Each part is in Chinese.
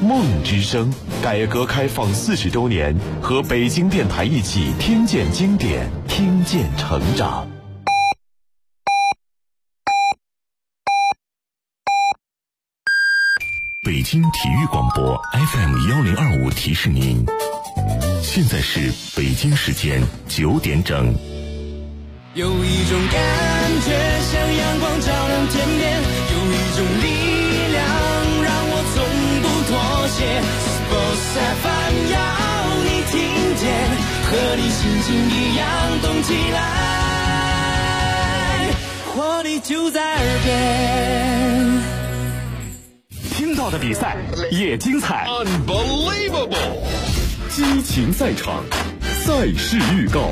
梦之声，改革开放40周年，和北京电台一起听见经典，听见成长。北京体育广播 FM1025提示您，现在是北京时间9点整。 有一种感觉像阳光照亮天边，有一种力量让我从不妥协。Sports FM 要你听见，和你心情一样动起来，活力就在耳边。 听到的比赛也精彩 ，Unbelievable！ 激情赛场，赛事预告。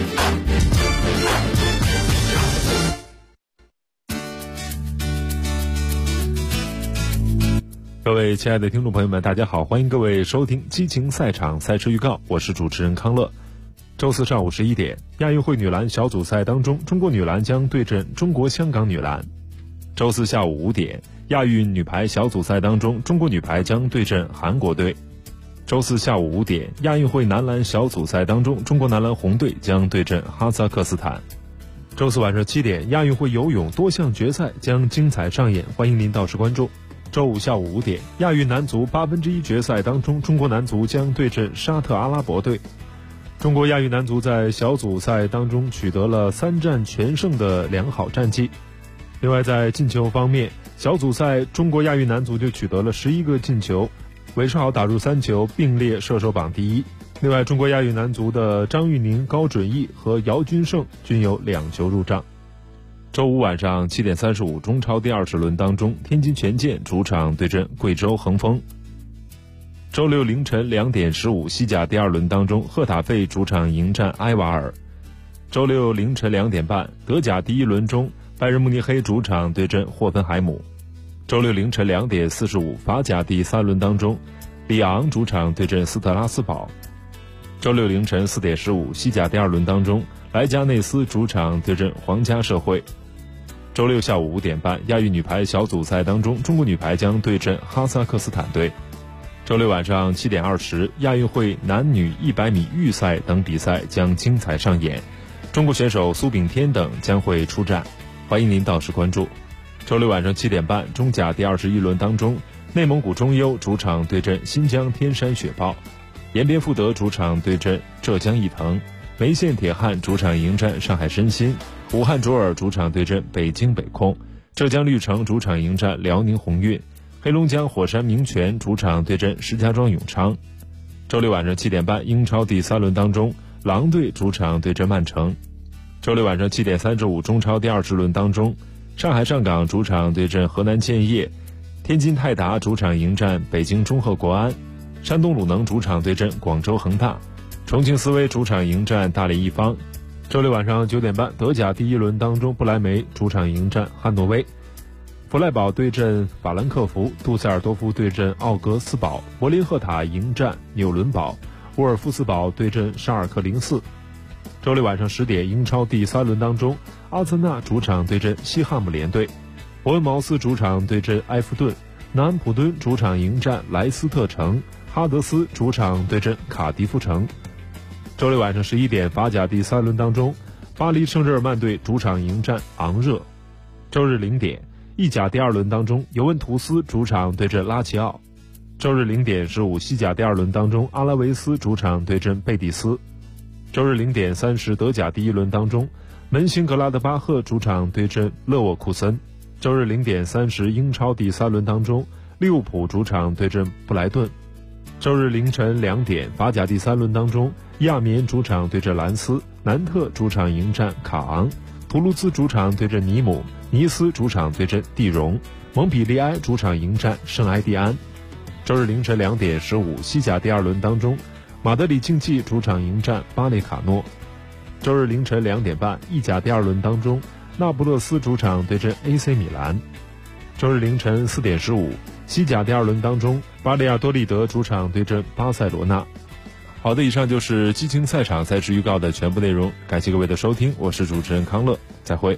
各位亲爱的听众朋友们，大家好，欢迎各位收听激情赛场赛事预告，我是主持人康乐。周四上午11点，亚运会女篮小组赛当中，中国女篮将对阵中国香港女篮。周四下午5点，亚运女排小组赛当中，中国女排将对阵韩国队。周四下午5点，亚运会男篮小组赛当中，中国男篮红队将对阵哈萨克斯坦。周四晚上7点，亚运会游泳多项决赛将精彩上演，欢迎您到时关注。周五下午5点，亚运男足1/8决赛当中，中国男足将对阵沙特阿拉伯队。中国亚运男足在小组赛当中取得了3战全胜的良好战绩。另外在进球方面，小组赛中国亚运男足就取得了11个进球，韦世豪打入3球，并列射手榜第一。另外中国亚运男足的张玉宁、高准翼和姚军胜均有2球入账。周五晚上7点35，中超第20轮当中，天津权健主场对阵贵州恒丰。周六凌晨2点15，西甲第2轮当中，赫塔费主场迎战埃瓦尔。周六凌晨2点半，德甲第1轮中，拜仁慕尼黑主场对阵霍芬海姆。周六凌晨2点45，法甲第3轮当中，里昂主场对阵斯特拉斯堡。周六凌晨4点15，西甲第2轮当中，莱加内斯主场对阵皇家社会。周六下午5点半，亚运女排小组赛当中，中国女排将对阵哈萨克斯坦队。周六晚上7点20，亚运会男女100米预赛等比赛将精彩上演，中国选手苏炳添等将会出战，欢迎您到时关注。周六晚上7点半，中甲第21轮当中，内蒙古中优主场对阵新疆天山雪豹，延边富德主场对阵浙江毅腾，梅县铁汉主场迎战上海申鑫，武汉卓尔主场对阵北京北控，浙江绿城主场迎战辽宁宏运，黑龙江火山明泉主场对阵石家庄永昌。周六晚上7点半，英超第3轮当中，狼队主场对阵曼城。周六晚上7点35，中超第20轮当中，上海上港主场对阵河南建业，天津泰达主场迎战北京中赫国安，山东鲁能主场对阵广州恒大，重庆斯威主场迎战大连一方。周六晚上9点半，德甲第1轮当中，不莱梅主场迎战汉诺威，弗赖堡对阵法兰克福，杜塞尔多夫对阵奥格斯堡，柏林赫塔迎战纽伦堡，沃尔夫斯堡对阵沙尔克04。周六晚上10点，英超第3轮当中，阿森纳主场对阵西汉姆联队，伯恩茅斯主场对阵埃弗顿，南安普敦主场迎战莱斯特城，哈德斯主场对阵卡迪夫城。周六晚上11点，法甲第3轮当中，巴黎圣日耳曼队主场迎战昂热。周日0点，意甲第2轮当中，尤文图斯主场对阵拉齐奥。周日0点15，西甲第2轮当中，阿拉维斯主场对阵贝蒂斯。周日0点30，德甲第1轮当中，门兴格拉德巴赫主场对阵勒沃库森。周日0点30，英超第3轮当中，利物浦主场对阵布莱顿。周日凌晨2点，法甲第3轮当中，亚眠主场对阵兰斯，南特主场迎战卡昂，图卢兹主场对阵尼姆，尼斯主场对阵蒂荣，蒙彼利埃主场迎战圣埃蒂安。周日凌晨2点15，西甲第2轮当中，马德里竞技主场迎战巴内卡诺。周日凌晨2点半，意甲第2轮当中，那不勒斯主场对阵 AC 米兰。周日凌晨4点15，西甲第2轮当中，巴利亚多利德主场对阵巴塞罗那。好的，以上就是激情赛场赛事预告的全部内容，感谢各位的收听，我是主持人康乐，再会。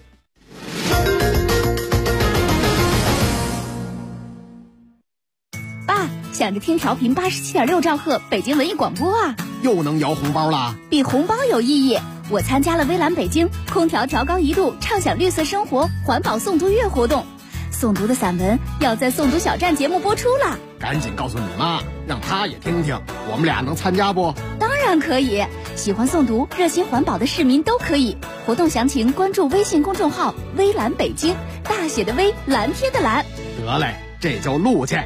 爸， 想着听调频87.6兆赫北京文艺广播啊， 又能摇红包啦！ 比红包有意义。我参加了微蓝北京空调调高1度畅享绿色生活环保诵读月活动，诵读的散文要在诵读小站节目播出了。 赶紧告诉你妈，让她也听听，我们俩能参加不？ 当然可以，喜欢诵读、热心环保的市民都可以。活动详情关注微信公众号“微蓝北京”，大写的微，蓝天的蓝。 得嘞，这就录去。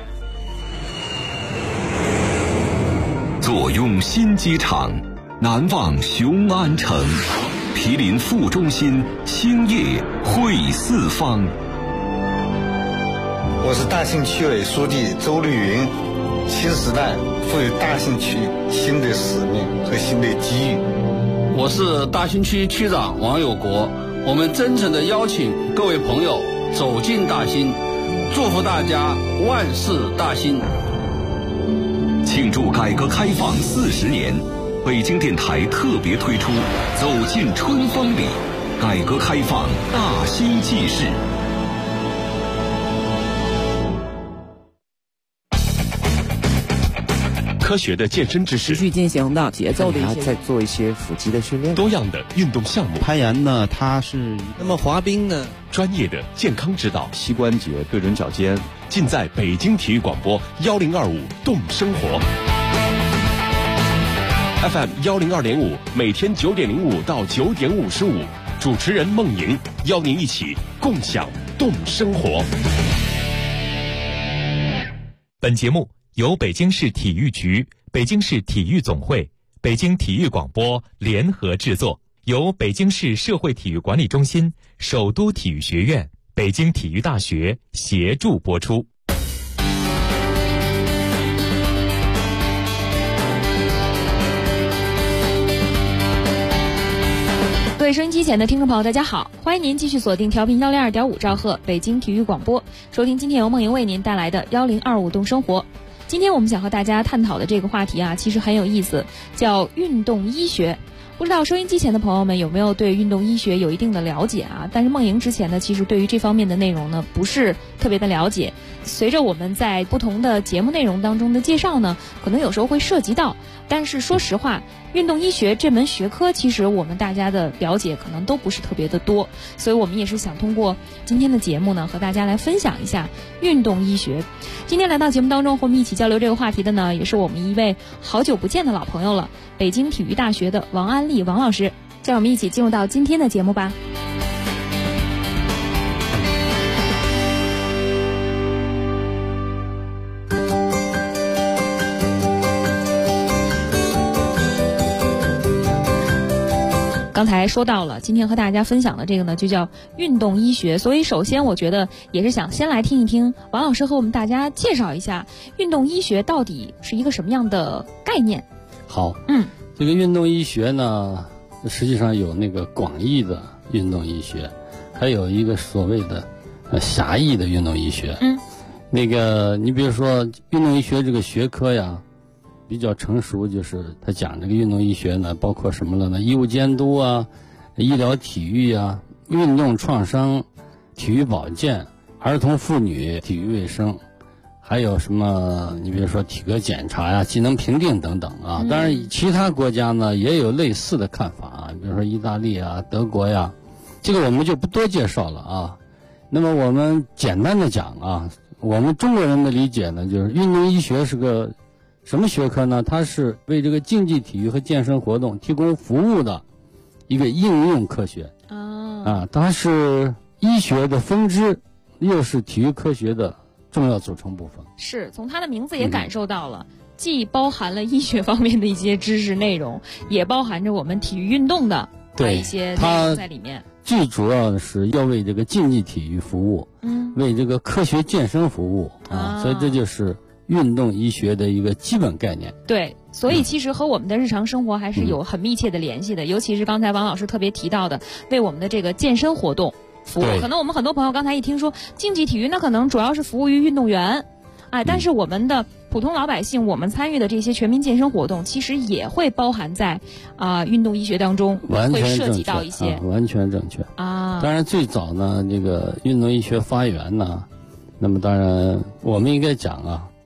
坐拥新机场，南望雄安城，毗邻副中心，兴业汇四方。 我是大兴区委书记周绿云，新时代赋予大兴区新的使命和新的机遇。 我是大兴区区长王有国，我们真诚地邀请各位朋友走进大兴，祝福大家万事大兴。 庆祝改革开放40年，北京电台特别推出《走进春风里》，改革开放大兴纪事。 科学的健身知识， 持续进行的节奏的一些， 再做一些腹肌的训练， 多样的运动项目。 攀岩呢，它是那么滑冰呢， 专业的健康指导， 膝关节对准脚尖， 尽在北京体育广播1025动生活 FM 102.5，每天9点05到9点55，主持人孟莹邀您一起共享动生活。 本节目由北京市体育局、北京市体育总会、北京体育广播联合制作，由北京市社会体育管理中心、首都体育学院、北京体育大学协助播出。 各位收音机前的听众朋友，大家好，欢迎您继续锁定调频102.5兆赫北京体育广播，收听今天由梦莹为您带来的1025动生活。今天我们想和大家探讨的这个话题啊，其实很有意思，叫运动医学。不知道收音机前的朋友们有没有对运动医学有一定的了解啊？但是梦莹之前呢，其实对于这方面的内容呢，不是特别的了解。随着我们在不同的节目内容当中的介绍呢，可能有时候会涉及到。但是说实话，运动医学这门学科，其实我们大家的了解可能都不是特别的多，所以我们也是想通过今天的节目呢，和大家来分享一下运动医学。今天来到节目当中和我们一起交流这个话题的呢，也是我们一位好久不见的老朋友了，北京体育大学的王安丽王老师。让我们一起进入到今天的节目吧。刚才说到了，今天和大家分享的这个呢，就叫运动医学。所以首先我觉得也是想先来听一听王老师和我们大家介绍一下运动医学到底是一个什么样的概念。 好，这个运动医学呢，实际上有那个广义的运动医学，还有一个所谓的狭义的运动医学。那个你比如说运动医学这个学科呀，比较成熟，就是他讲这个运动医学呢，包括什么了呢？医务监督啊，医疗体育啊，运动创伤、体育保健、儿童妇女体育卫生，还有什么？你比如说体格检查呀、技能评定等等啊。当然，其他国家呢也有类似的看法啊，比如说意大利啊、德国呀，这个我们就不多介绍了啊。那么我们简单的讲啊，我们中国人的理解呢，就是运动医学是个什么学科呢？它是为这个竞技体育和健身活动提供服务的一个应用科学它是医学的分支，又是体育科学的重要组成部分。 是从它的名字也感受到了，既包含了医学方面的一些知识内容，也包含着我们体育运动的一些内容在里面。 最主要的是要为这个竞技体育服务，为这个科学健身服务所以这就是运动医学的一个基本概念。 对，所以其实和我们的日常生活还是有很密切的联系的，尤其是刚才王老师特别提到的，为我们的这个健身活动服务。可能我们很多朋友刚才一听说竞技体育，那可能主要是服务于运动员，但是我们的普通老百姓，我们参与的这些全民健身活动，其实也会包含在运动医学当中，会涉及到一些。 完全正确当然最早呢，这个运动医学发源呢，那么当然我们应该讲这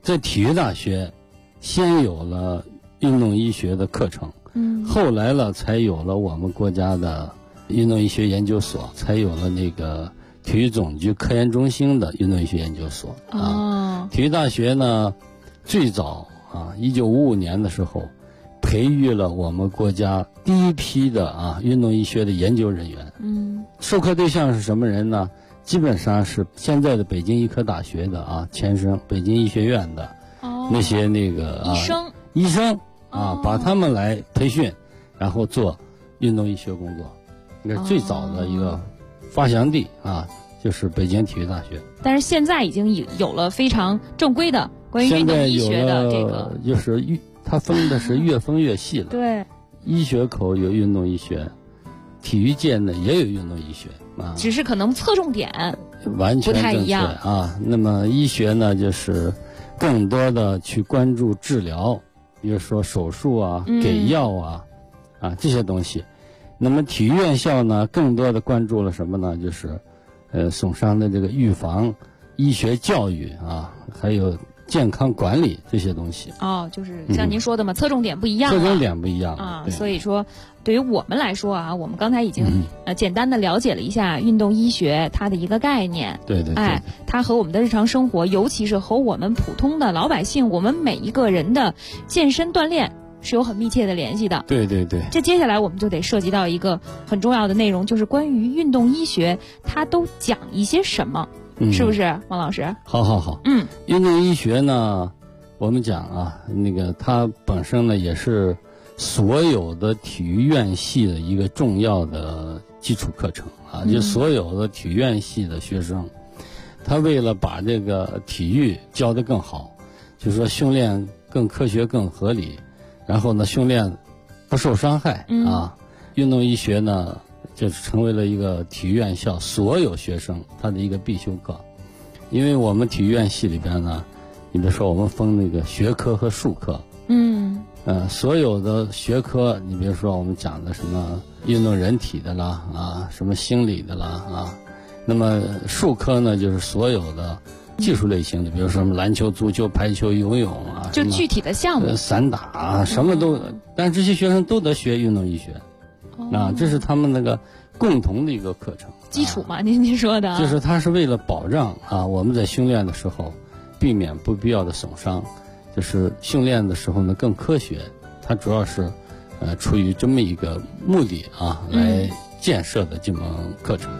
在体育大学先有了运动医学的课程，后来了才有了我们国家的运动医学研究所，才有了那个体育总局科研中心的运动医学研究所。体育大学呢，最早1955年的时候，培育了我们国家第一批的运动医学的研究人员。授课对象是什么人呢？基本上是现在的北京医科大学的前身北京医学院的那些那个医生把他们来培训，然后做运动医学工作。那是最早的一个发祥地就是北京体育大学。 但是现在已经有了非常正规的关于运动医学的这个， 就是它分的是越分越细了。 对， 医学口有运动医学，体育界呢也有运动医学只是可能侧重点完全不太一样那么医学呢，就是更多的去关注治疗，比如说手术给药这些东西。那么体育院校呢，更多的关注了什么呢？就是损伤的这个预防、医学教育还有健康管理这些东西。 就是像您说的嘛，侧重点不一样。 侧重点不一样所以说对于我们来说我们刚才已经简单的了解了一下运动医学它的一个概念。 对， 它和我们的日常生活，尤其是和我们普通的老百姓，我们每一个人的健身锻炼是有很密切的联系的。 对， 这接下来我们就得涉及到一个很重要的内容，就是关于运动医学它都讲一些什么，是不是王老师？ 好。运动医学呢，我们讲那个它本身呢也是所有的体育院系的一个重要的基础课程就所有的体育院系的学生，他为了把这个体育教得更好，就是说训练更科学更合理，然后呢训练不受伤害运动医学呢就是成为了一个体育院校所有学生他的一个必修课。因为我们体育院系里边呢，你比如说我们分那个学科和术科，所有的学科，你比如说我们讲的什么运动人体的啦什么心理的啦那么术科呢就是所有的技术类型的，比如说什么篮球、足球、排球、游泳就具体的项目， 散打什么都，但是这些学生都得学运动医学这是他们那个共同的一个课程基础嘛，您说的就是它是为了保障我们在训练的时候避免不必要的损伤，就是训练的时候呢更科学，它主要是出于这么一个目的来建设的这门课程。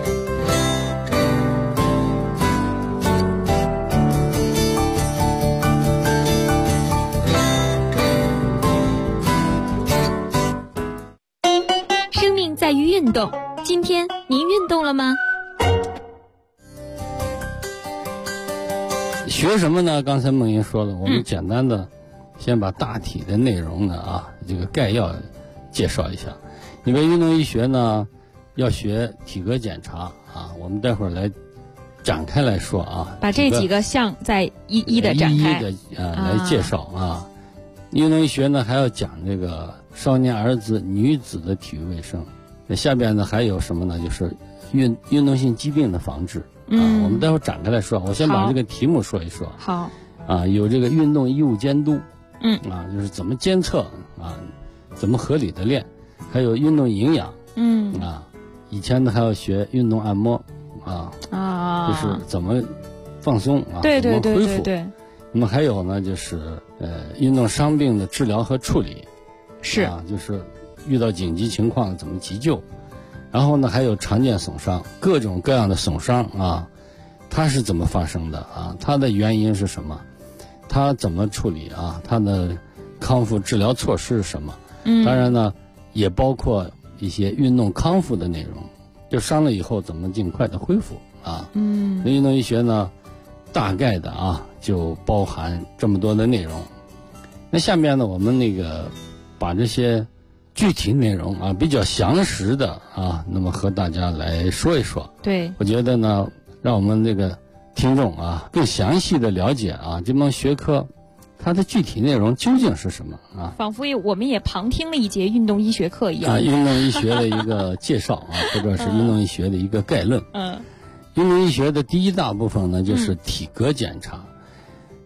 生命在于运动，今天您运动了吗？ 学什么呢？刚才梦莹说了，我们简单的先把大体的内容呢这个概要介绍一下。因为运动医学呢要学体格检查我们待会儿来展开来说把这几个项再一一的展开， 一一的来介绍运动医学呢还要讲这个少年儿子、女子的体育卫生。那下边呢还有什么呢？就是运动性疾病的防治我们待会儿展开来说。我先把这个题目说一说。 好有这个运动医务监督就是怎么监测怎么合理的练，还有运动营养以前呢还要学运动按摩就是怎么放松对怎么恢复。那么还有呢就是运动伤病的治疗和处理，就是遇到紧急情况怎么急救。然后呢还有常见损伤，各种各样的损伤它是怎么发生的它的原因是什么，它怎么处理它的康复治疗措施是什么。当然呢也包括一些运动康复的内容，就伤了以后怎么尽快的恢复那运动医学呢大概的就包含这么多的内容。那下面呢我们那个把这些具体内容比较详实的那么和大家来说一说。 对， 我觉得呢让我们这个听众更详细的了解这门学科它的具体内容究竟是什么仿佛我们也旁听了一节运动医学课一样运动医学的一个介绍或者是运动医学的一个概论。运动医学的第一大部分呢就是体格检查。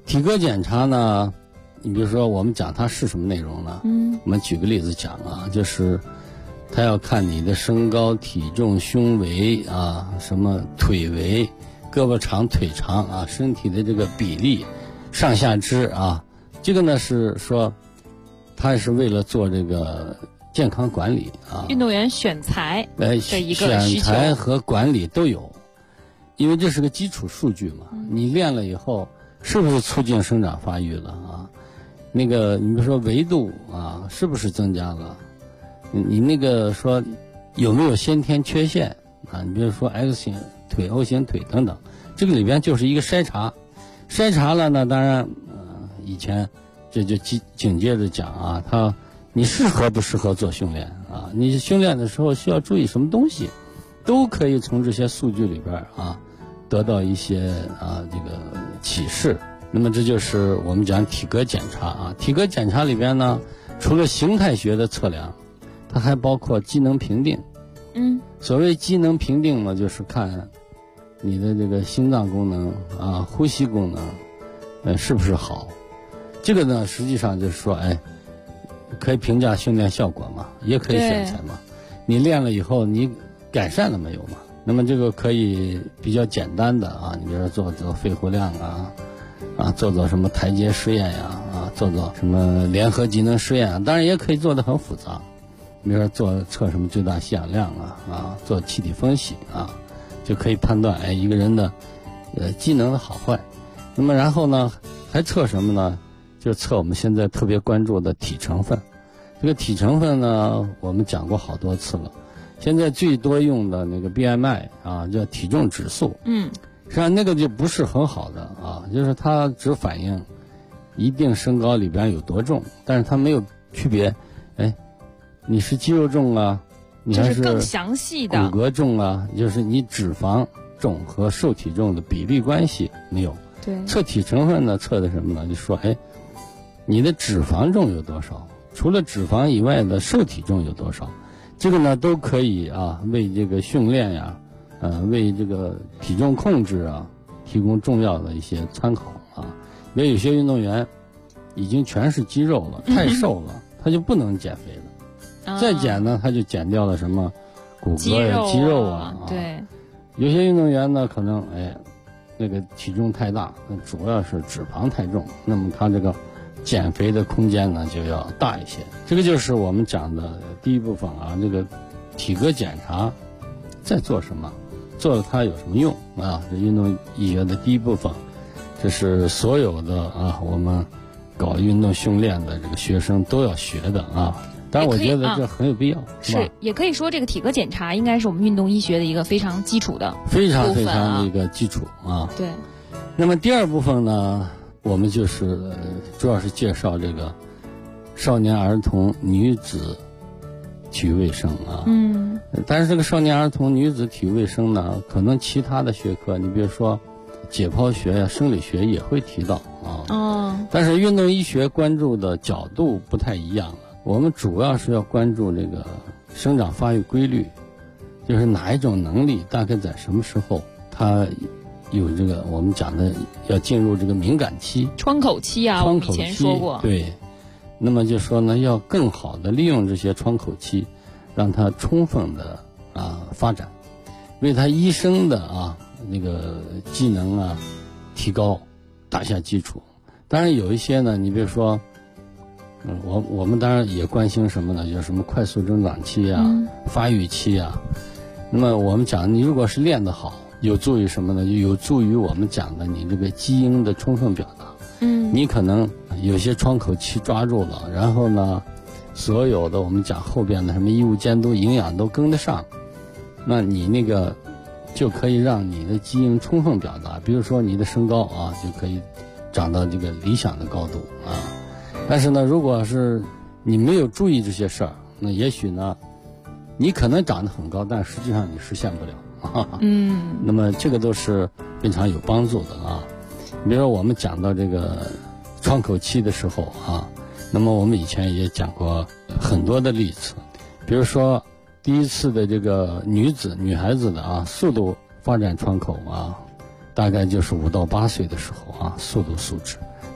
体格检查呢，你比如说我们讲它是什么内容呢？我们举个例子讲啊，就是他要看你的身高、体重、胸围啊，什么腿围、胳膊长、腿长啊，身体的这个比例、上下肢啊，这个呢是说，他是为了做这个健康管理啊， 运动员选材的一个需求， 选材和管理都有，因为这是个基础数据嘛。你练了以后，是不是促进生长发育了啊？那个你比如说维度啊，是不是增加了？你那个说有没有先天缺陷啊？你比如说 X 型腿、O 型腿等等，这个里边就是一个筛查。筛查了呢，当然以前这就紧接着讲啊，你适合不适合做训练啊？你训练的时候需要注意什么东西，都可以从这些数据里边啊得到一些这个启示。那么这就是我们讲体格检查啊。体格检查里边呢，除了形态学的测量，它还包括机能评定。所谓机能评定呢，就是看你的这个心脏功能啊、呼吸功能，是不是好。这个呢，实际上就是说，可以评价训练效果嘛，也可以选材嘛。你练了以后，你改善了没有嘛？那么这个可以比较简单的啊，你比如说做肺活量做什么台阶实验呀，做什么联合机能实验啊，当然也可以做得很复杂。比如说测什么最大吸氧量做气体分析就可以判断一个人的机能的好坏。那么然后呢，还测什么呢？就测我们现在特别关注的体成分。这个体成分呢，我们讲过好多次了。现在最多用的那个 BMI 叫体重指数。实际上那个就不是很好的就是它只反映一定身高里边有多重，但是它没有区别，你是肌肉重啊，你还是更详细的骨骼重啊，就是你脂肪重和受体重的比例关系没有。 对， 测体成分呢，测的什么呢？就说你的脂肪重有多少？除了脂肪以外的受体重有多少？这个呢都可以为这个训练呀，为这个体重控制提供重要的一些参考因为有些运动员已经全是肌肉了，太瘦了，他就不能减肥了。再减呢，他就减掉了什么骨骼呀、肌肉对， 有些运动员呢，可能那个体重太大，那主要是脂肪太重，那么他这个减肥的空间呢就要大一些。这个就是我们讲的第一部分这个体格检查在做什么，做了它有什么用这运动医学的第一部分，这是所有的我们搞运动训练的这个学生都要学的当然我觉得这很有必要， 是也可以说这个体格检查应该是我们运动医学的一个非常基础的非常非常的一个基础对。 那么第二部分呢，我们就是主要是介绍这个少年儿童女子体育卫生但是这个少年儿童女子体育卫生呢，可能其他的学科，你比如说解剖学呀、生理学也会提到但是运动医学关注的角度不太一样了。我们主要是要关注这个生长发育规律，就是哪一种能力大概在什么时候它有这个我们讲的要进入这个敏感期、 窗口期我们以前说过。 对，那么就说呢，要更好的利用这些窗口期，让它充分的发展，为他一生的那个技能提高打下基础。当然有一些呢，你比如说我们当然也关心什么呢？就是什么快速增长期发育期那么我们讲，你如果是练得好，有助于什么呢？就有助于我们讲的你这个基因的充分表达。你可能有些窗口期抓住了，然后呢，所有的我们讲后边的什么医务监督、营养都跟得上，那你那个就可以让你的基因充分表达。比如说你的身高就可以长到这个理想的高度但是呢，如果是你没有注意这些事儿，那也许呢，你可能长得很高，但实际上你实现不了那么这个都是非常有帮助的比如说我们讲到这个窗口期的时候那么我们以前也讲过很多的例子，比如说第一次的这个女孩子的速度发展窗口大概就是5到8岁的时候速度素质。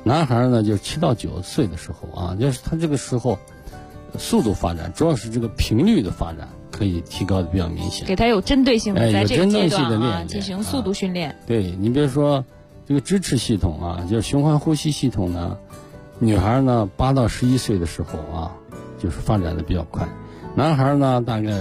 男孩呢就7到9岁的时候啊，就是他这个时候速度发展，主要是这个频率的发展可以提高的比较明显， 给他有针对性的在这个阶段啊进行速度训练。 对，你比如说这个支持系统啊，就是循环呼吸系统呢，女孩呢8到11岁的时候啊，就是发展的比较快，男孩呢大概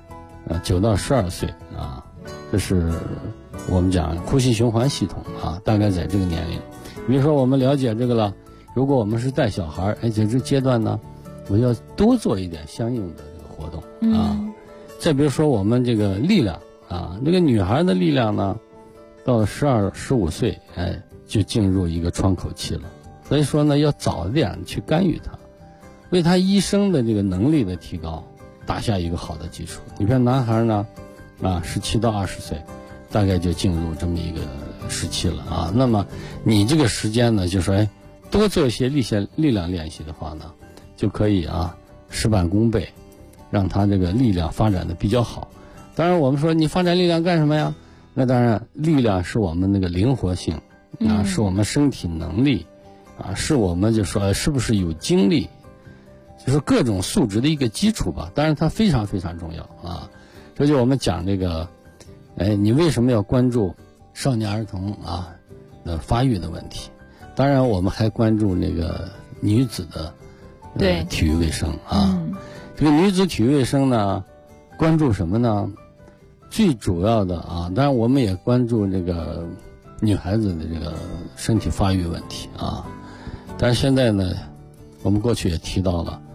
9到12岁啊，这是我们讲呼吸循环系统啊，大概在这个年龄。比如说我们了解这个了，如果我们是带小孩，在这阶段呢，我要多做一点相应的这个活动啊。再比如说我们这个力量啊，这个女孩的力量呢，到了12、15岁，就进入一个窗口期了。所以说呢，要早点去干预她，为她一生的这个能力的提高打下一个好的基础。你看男孩呢，17到20岁，大概就进入这么一个时期了啊。那么你这个时间呢，就说多做一些力量练习的话呢，就可以事半功倍，让他这个力量发展的比较好。当然我们说你发展力量干什么呀？那当然力量是我们那个灵活性是我们身体能力是我们就说是不是有精力，就是各种素质的一个基础吧。当然它非常非常重要啊。这就我们讲这个你为什么要关注少年儿童的发育的问题？当然我们还关注那个女子的体育卫生啊。这个女子体育卫生呢，关注什么呢？最主要的当然我们也关注这个女孩子的这个身体发育问题啊。但是现在呢，我们过去也提到了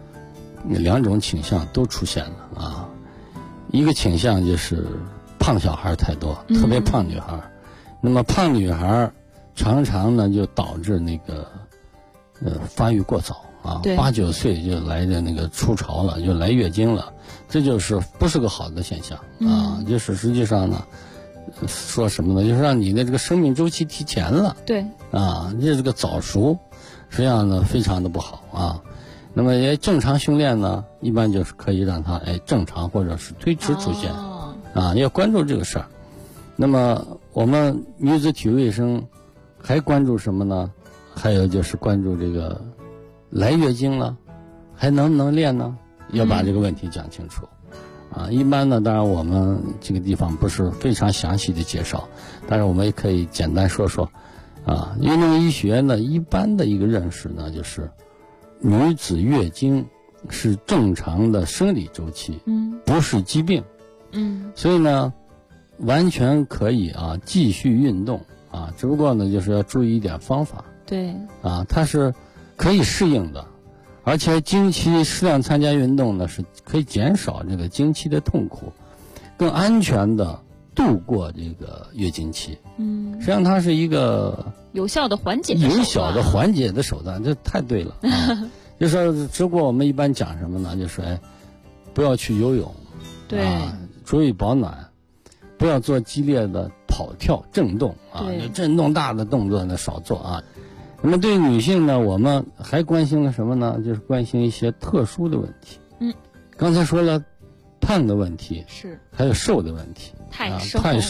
2种倾向都出现了啊。一个倾向就是胖小孩太多，特别胖女孩。那么胖女孩常常呢就导致那个发育过早8、9岁就来的那个初潮了，就来月经了，这就是不是个好的现象啊。就是实际上呢，说什么呢？就是让你的这个生命周期提前了。 对这个早熟，实际上呢非常的不好啊。那么也正常训练呢，一般就是可以让它正常或者是推迟出现要关注这个事儿。那么我们女子体育卫生还关注什么呢？还有就是关注这个来月经了，还能不能练呢？要把这个问题讲清楚一般呢，当然我们这个地方不是非常详细的介绍，但是我们也可以简单说说运动医学呢一般的一个认识呢，就是女子月经是正常的生理周期，不是疾病，所以呢完全可以继续运动只不过呢就是要注意一点方法。 对它是可以适应的，而且经期适量参加运动呢，是可以减少这个经期的痛苦，更安全的度过这个月经期。实际上它是一个有效的缓解的手段，这太对了就是只不过我们一般讲什么呢？就是不要去游泳， 对注意保暖，不要做激烈的跑跳震动震动大的动作呢少做那么对女性呢，我们还关心了什么呢？就是关心一些特殊的问题。刚才说了胖的问题， 是还有瘦的问题。太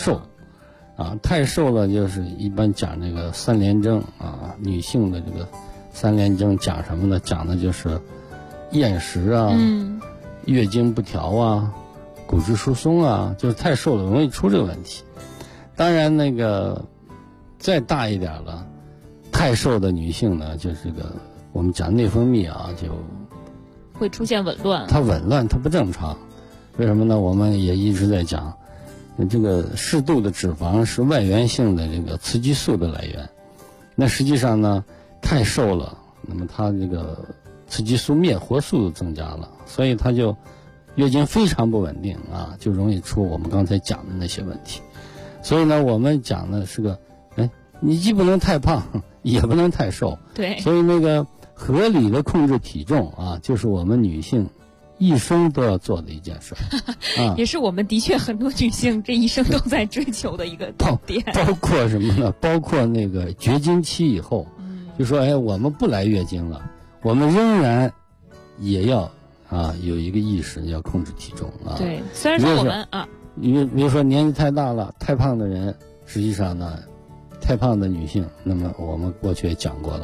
瘦了就是一般讲这个3联征女性的这个3联征讲什么呢？讲的就是厌食月经不调骨质疏松就是太瘦了容易出这个问题。当然那个再大一点了，太瘦的女性呢，就是这个我们讲内分泌就会出现紊乱， 它紊乱，它不正常。为什么呢？我们也一直在讲，这个适度的脂肪是外源性的这个雌激素的来源。那实际上呢，太瘦了，那么它这个雌激素灭活素增加了，所以它就月经非常不稳定就容易出我们刚才讲的那些问题。所以呢，我们讲的是个你既不能太胖，也不能太瘦。 对。 所以那个合理的控制体重就是我们女性一生都要做的一件事也是我们的确很多女性这一生都在追求的一个点。 包括什么呢？包括那个绝经期以后，就说我们不来月经了，我们仍然也要有一个意识要控制体重对，虽然说我们比如说年纪太大了，太胖的人，实际上呢，太胖的女性，那么我们过去也讲过了，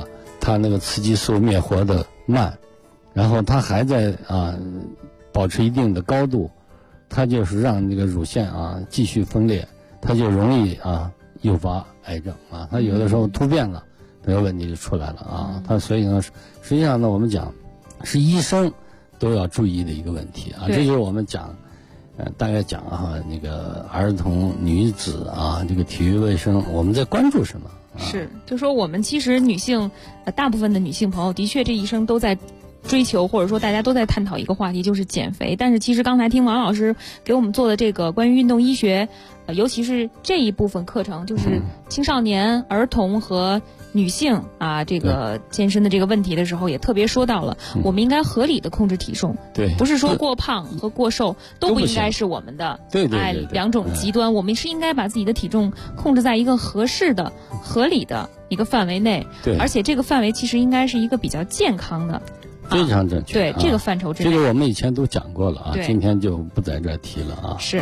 它那个雌激素灭活的慢，然后它还在保持一定的高度，它就是让这个乳腺继续分裂，它就容易诱发癌症它有的时候突变了，这个问题就出来了它所以呢，实际上呢，我们讲是医生都要注意的一个问题这就是我们讲大概讲那个儿童女子这个体育卫生我们在关注什么是就说我们其实女性大部分的女性朋友的确这一生都在追求，或者说大家都在探讨一个话题，就是减肥。但是其实刚才听王老师给我们做的这个关于运动医学尤其是这一部分课程，就是青少年、儿童和女性这个健身的这个问题的时候，也特别说到了我们应该合理的控制体重， 对， 不是说过胖和过瘦都不应该是我们的对两种极端，我们是应该把自己的体重控制在一个合适的、合理的一个范围内， 对， 而且这个范围其实应该是一个比较健康的。 非常正确， 对这个范畴之内， 这个我们以前都讲过了今天就不在这儿提了是。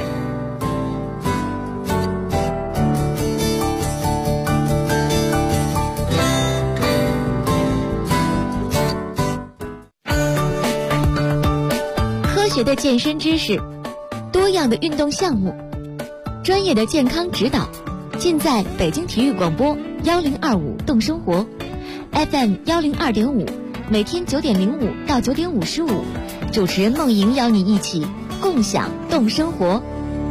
科学的健身知识，多样的运动项目，专业的健康指导，尽在北京体育广播1025动生活 FM 102.5。每天9点05到9点55，主持人梦莹邀你一起共享动生活。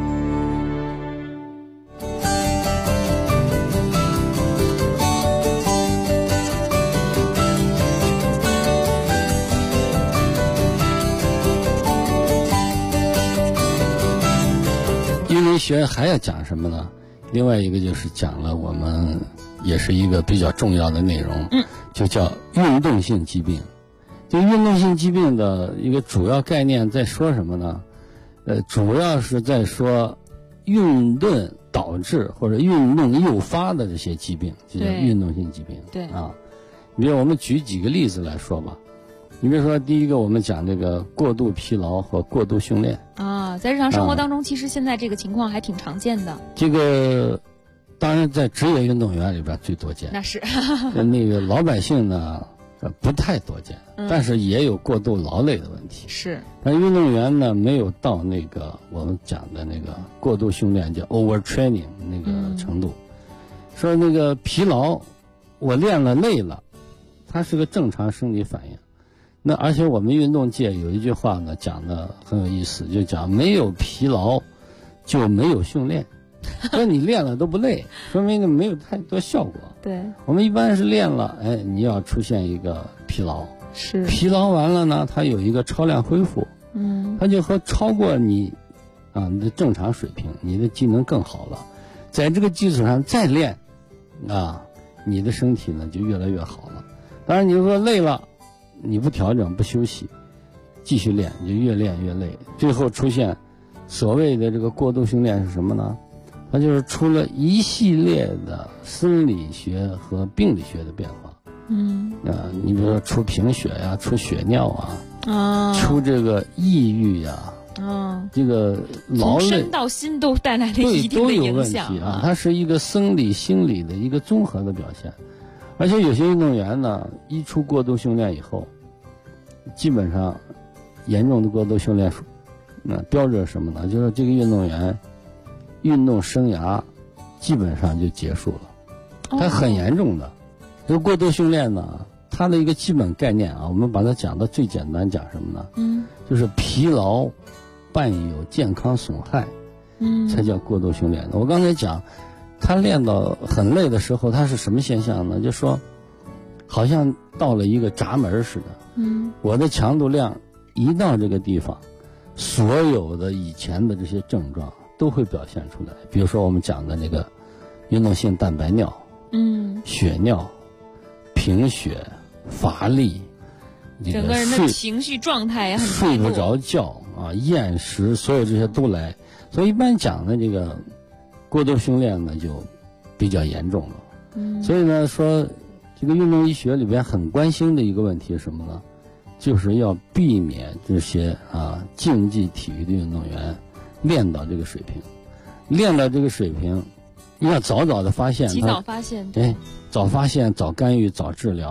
运动医学还要讲什么呢？另外一个就是讲了我们也是一个比较重要的内容，就叫运动性疾病。这个运动性疾病的一个主要概念在说什么呢？主要是在说运动导致或者运动诱发的这些疾病，就叫运动性疾病。 对比如我们举几个例子来说吧。你比如说，第一个我们讲这个过度疲劳和过度训练在日常生活当中，其实现在这个情况还挺常见的。 这个当然在职业运动员里边最多见， 那是那个老百姓呢不太多见，但是也有过度劳累的问题。 是， 但运动员呢没有到那个我们讲的那个过度训练叫 overtraining 那个程度。说那个疲劳，我练了累了，它是个正常生理反应。那而且我们运动界有一句话呢讲的很有意思，就讲没有疲劳就没有训练。说你练了都不累，说明没有太多效果。 对， 我们一般是练了，你要出现一个疲劳， 是疲劳完了呢，它有一个超量恢复，它就和超过你的正常水平，你的技能更好了，在这个基础上再练，你的身体呢就越来越好了。当然，你说累了，你不调整不休息，继续练，你就越练越累，最后出现所谓的这个过度训练是什么呢？它就是出了一系列的生理学和病理学的变化。你比如说出贫血呀，出血尿出这个抑郁呀，这个劳累从身到心都带来了一定的影响。 都有问题它是一个生理心理的一个综合的表现。而且有些运动员呢，一出过度训练以后，基本上严重的过度训练标志什么呢？就是这个运动员运动生涯基本上就结束了，它很严重的。这个过度训练呢，它的一个基本概念我们把它讲的最简单，讲什么呢？就是疲劳伴有健康损害，才叫过度训练的。我刚才讲，他练到很累的时候，他是什么现象呢？就说好像到了一个闸门似的，我的强度量一到这个地方，所有的以前的这些症状都会表现出来。比如说我们讲的那个运动性蛋白尿，血尿、贫血、乏力， 整个人的情绪状态也很睡不着觉厌食，所有这些都来。所以一般讲的这个过度训练呢就比较严重了。所以呢说这个运动医学里边很关心的一个问题是什么呢？就是要避免这些竞技体育的运动员练到这个水平，练到这个水平，要早早的发现， 及早发现， 早发现、早干预、早治疗，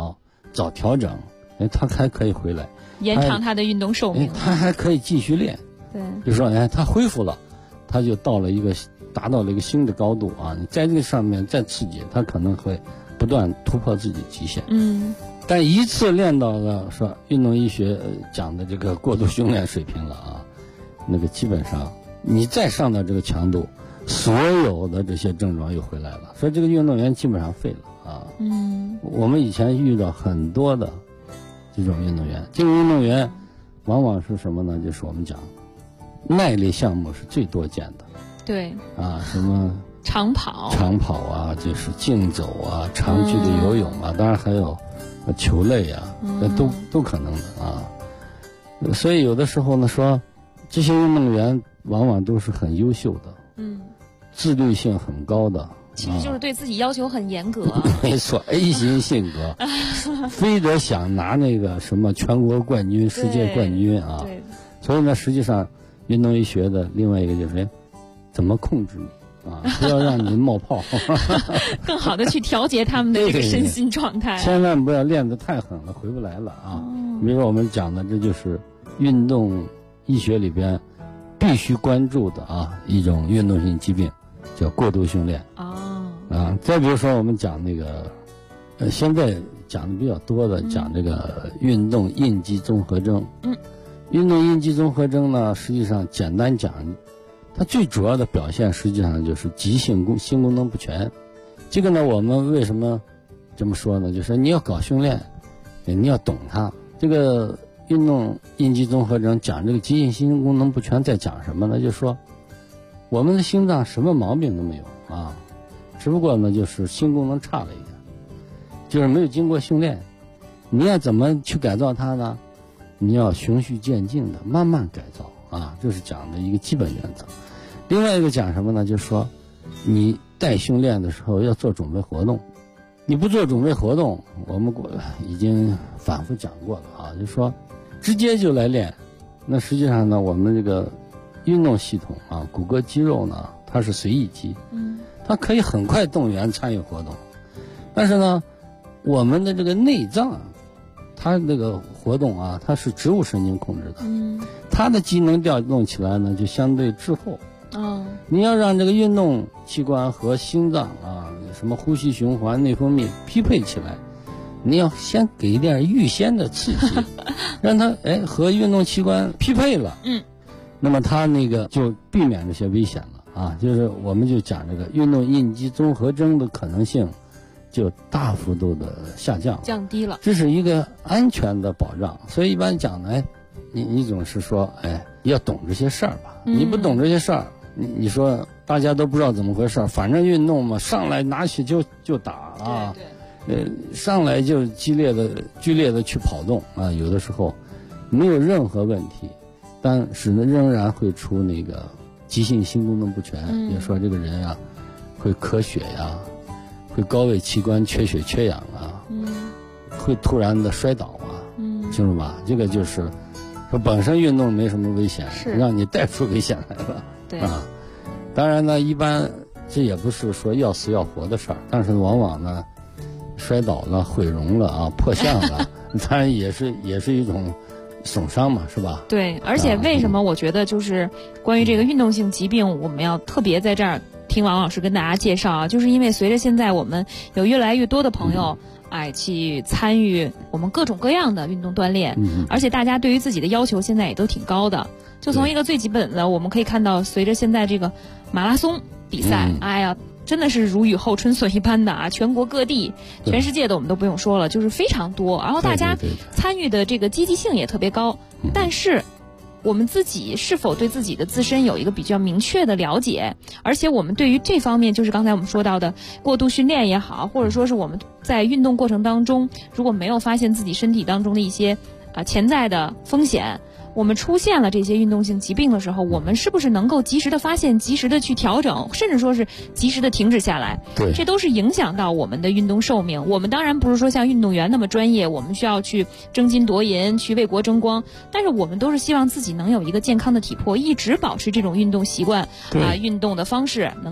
早调整，他还可以回来， 延长他的运动寿命， 他还可以继续练。 对， 就说他恢复了，他就达到了一个新的高度啊！你在这个上面再刺激，他可能会不断突破自己极限。但一次练到了说运动医学讲的这个过度训练水平了啊，那个基本上你再上到这个强度，所有的这些症状又回来了，所以这个运动员基本上废了啊。我们以前遇到很多的这种运动员，这个运动员往往是什么呢？就是我们讲耐力项目是最多见的。 对啊，什么长跑啊，就是竞走啊，长距离游泳啊，当然还有球类啊，都可能的啊。所以有的时候呢，说这些运动员往往都是很优秀的，自律性很高的， 其实就是对自己要求很严格。 没错 ，A 型性格，非得想拿那个什么全国冠军、世界冠军啊。所以呢，实际上运动医学的另外一个就是怎么控制你啊，不要让你冒泡， 更好的去调节他们的这个身心状态。 千万不要练得太狠了，回不来了啊！比如说我们讲的，这就是运动医学里边必须关注的啊一种运动性疾病，叫过度训练。再比如说我们讲那个，现在讲的比较多的，讲这个运动应激综合征。运动应激综合征呢，实际上简单讲，它最主要的表现实际上就是急性心功能不全。这个呢，我们为什么这么说呢？就是你要搞训练，你要懂它。这个运动应激综合征讲这个急性心功能不全，在讲什么呢？就是说我们的心脏什么毛病都没有啊，只不过呢就是心功能差了一点，就是没有经过训练。你要怎么去改造它呢？你要循序渐进的慢慢改造啊，这是讲的一个基本原则。另外一个讲什么呢？就是说你带训练的时候要做准备活动，你不做准备活动，我们已经反复讲过了啊，就是说直接就来练，那实际上呢，我们这个运动系统啊，骨骼肌肉呢，它是随意肌，它可以很快动员参与活动，但是呢，我们的这个内脏，它这个活动啊，它是植物神经控制的，它的机能调动起来呢，就相对滞后。你要让这个运动器官和心脏啊，什么呼吸循环、内分泌匹配起来，你要先给一点预先的刺激，让它和运动器官匹配了，那么它那个就避免这些危险了啊。就是我们就讲这个运动应激综合征的可能性就大幅度的下降， 降低了， 这是一个安全的保障。所以一般讲呢，你总是说要懂这些事儿吧，你不懂这些事儿，你说大家都不知道怎么回事，反正运动嘛，上来拿起就打啊，上来就剧烈的去跑动啊，有的时候没有任何问题，但是呢仍然会出那个急性心功能不全，比如说这个人啊会咳血呀，会高位器官缺血缺氧啊，会突然的摔倒啊，清楚吧？这个就是说本身运动没什么危险，让你带出危险来了。 对啊，当然呢，一般这也不是说要死要活的事儿，但是往往呢，摔倒了、毁容了啊、破相了，当然也是一种损伤嘛，是吧？ 对，而且为什么我觉得就是关于这个运动性疾病，我们要特别在这儿听王老师跟大家介绍啊，就是因为随着现在我们有越来越多的朋友去参与我们各种各样的运动锻炼，而且大家对于自己的要求现在也都挺高的。就从一个最基本的，我们可以看到，随着现在这个马拉松比赛，真的是如雨后春笋一般的啊！全国各地、全世界的我们都不用说了，就是非常多。然后大家参与的这个积极性也特别高，但是我们自己是否对自己的自身有一个比较明确的了解？而且我们对于这方面，就是刚才我们说到的过度训练也好，或者说是我们在运动过程当中，如果没有发现自己身体当中的一些潜在的风险，我们出现了这些运动性疾病的时候，我们是不是能够及时的发现、及时的去调整，甚至说是及时的停止下来？ 对， 这都是影响到我们的运动寿命。我们当然不是说像运动员那么专业，我们需要去争金夺银、去为国争光，但是我们都是希望自己能有一个健康的体魄，一直保持这种运动习惯运动的方式能够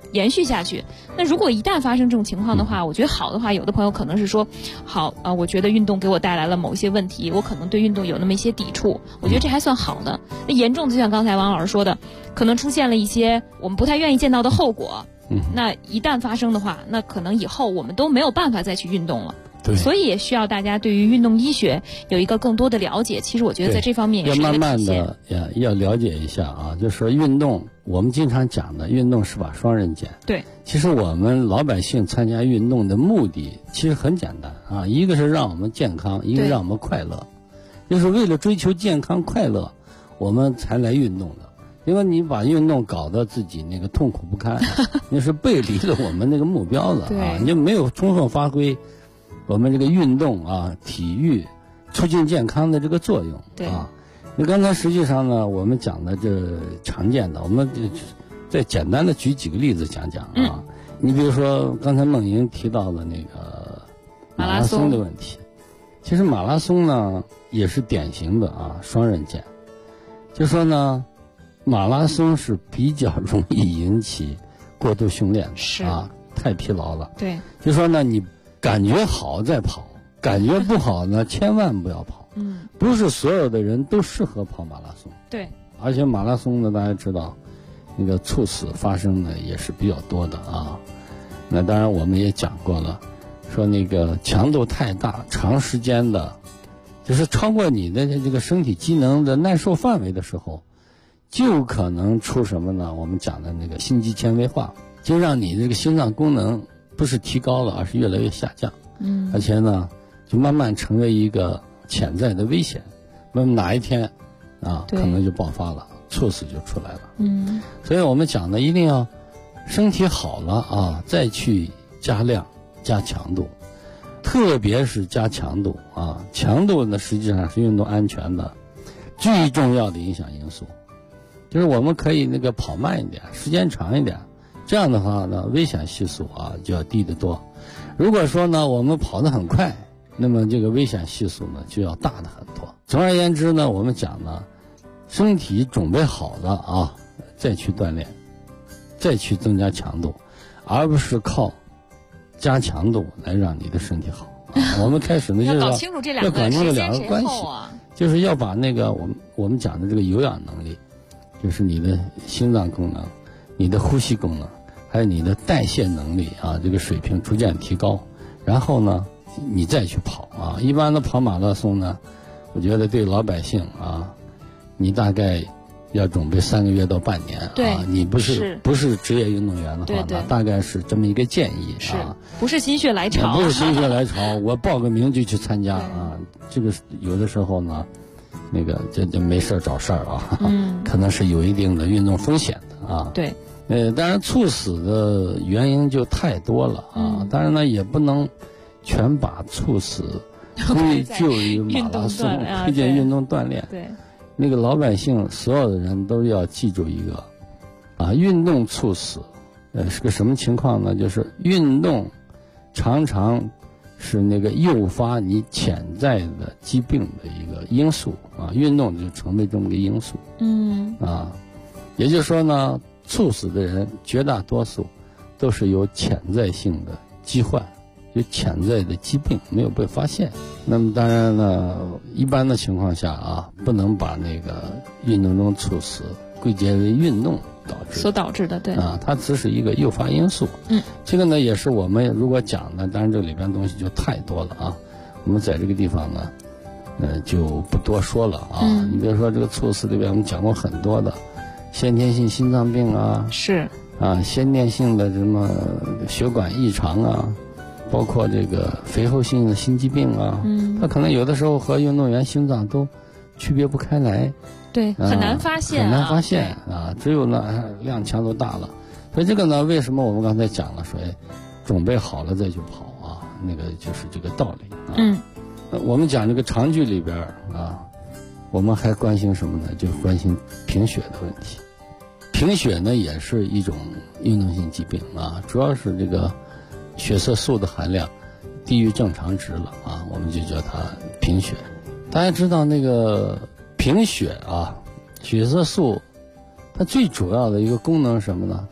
延续下去。那如果一旦发生这种情况的话，我觉得好的话，有的朋友可能是说，好啊，我觉得运动给我带来了某一些问题，我可能对运动有那么一些抵触，我觉得这还算好的。那严重的就像刚才王老师说的，可能出现了一些我们不太愿意见到的后果。那一旦发生的话，那可能以后我们都没有办法再去运动了。所以也需要大家对于运动医学有一个更多的了解。其实我觉得在这方面也是一个体现。 要慢慢的要了解一下啊，就是说运动，我们经常讲的运动是把双刃剑。 对， 其实我们老百姓参加运动的目的其实很简单啊，一个是让我们健康，一个让我们快乐，就是为了追求健康快乐，我们才来运动的。因为你把运动搞得自己那个痛苦不堪，那是背离了我们那个目标的啊，你就没有充分发挥我们这个运动啊、体育促进健康的这个作用啊。那刚才实际上呢，我们讲的这常见的，我们再简单的举几个例子讲讲啊。你比如说刚才梦莹提到的那个马拉松的问题，其实马拉松呢也是典型的啊双刃剑，就说呢。马拉松是比较容易引起过度训练的啊，太疲劳了。 对， 就说呢，你感觉好再跑，感觉不好呢，千万不要跑。不是所有的人都适合跑马拉松。 对， 而且马拉松呢，大家知道，那个猝死发生的也是比较多的啊。那当然我们也讲过了，说那个强度太大，长时间的，就是超过你的这个身体机能的耐受范围的时候。就可能出什么呢？我们讲的那个心肌纤维化，就让你这个心脏功能不是提高了，而是越来越下降。而且呢，就慢慢成为一个潜在的危险。那么哪一天啊，可能就爆发了，猝死就出来了。所以我们讲的一定要身体好了啊，再去加量、加强度，特别是加强度啊。强度呢，实际上是运动安全的最重要的影响因素。就是我们可以那个跑慢一点，时间长一点，这样的话呢，危险系数啊就要低得多。如果说呢，我们跑得很快，那么这个危险系数呢就要大得很多。总而言之呢，我们讲呢，身体准备好了啊，再去锻炼，再去增加强度，而不是靠加强度来让你的身体好。我们开始呢就是要搞清楚这两个关系，就是要把那个我们讲的这个有氧能力。就是你的心脏功能、你的呼吸功能，还有你的代谢能力啊，这个水平逐渐提高，然后呢，你再去跑啊。一般的跑马拉松呢，我觉得对老百姓啊，你大概要准备3个月到半年啊。你不是职业运动员的话呢，大概是这么一个建议啊。 不是心血来潮？ 不是心血来潮，我报个名就去参加啊。这个有的时候呢。那个这没事找事儿啊，可能是有一定的运动风险的啊。 对， 当然猝死的原因就太多了啊。当然呢，也不能全把猝死归咎于马拉松，推荐运动锻炼。 对， 那个老百姓所有的人都要记住一个啊，运动猝死，是个什么情况呢？就是运动常常。是那个诱发你潜在的疾病的一个因素啊，运动就成为这么个因素。也就是说呢，猝死的人绝大多数都是有潜在性的疾患，有潜在的疾病没有被发现。那么当然呢，一般的情况下啊，不能把那个运动中猝死归结为运动所导致的，对啊，它只是一个诱发因素。这个呢也是我们如果讲的，当然这里边东西就太多了啊。我们在这个地方呢，就不多说了啊。你比如说这个猝死里边，我们讲过很多的先天性心脏病啊， 是啊，先天性的什么血管异常啊，包括这个肥厚性的心肌病啊，它可能有的时候和运动员心脏都区别不开来。 对，很难发现， 很难发现啊！只有呢量强度大了，所以这个呢，为什么我们刚才讲了说，准备好了再去跑啊？那个就是这个道理啊。我们讲这个长距里边啊，我们还关心什么呢？就关心贫血的问题。贫血呢也是一种运动性疾病啊，主要是这个血色素的含量低于正常值了啊，我们就叫它贫血。大家知道那个。贫血啊，血色素它最主要的一个功能是什么呢？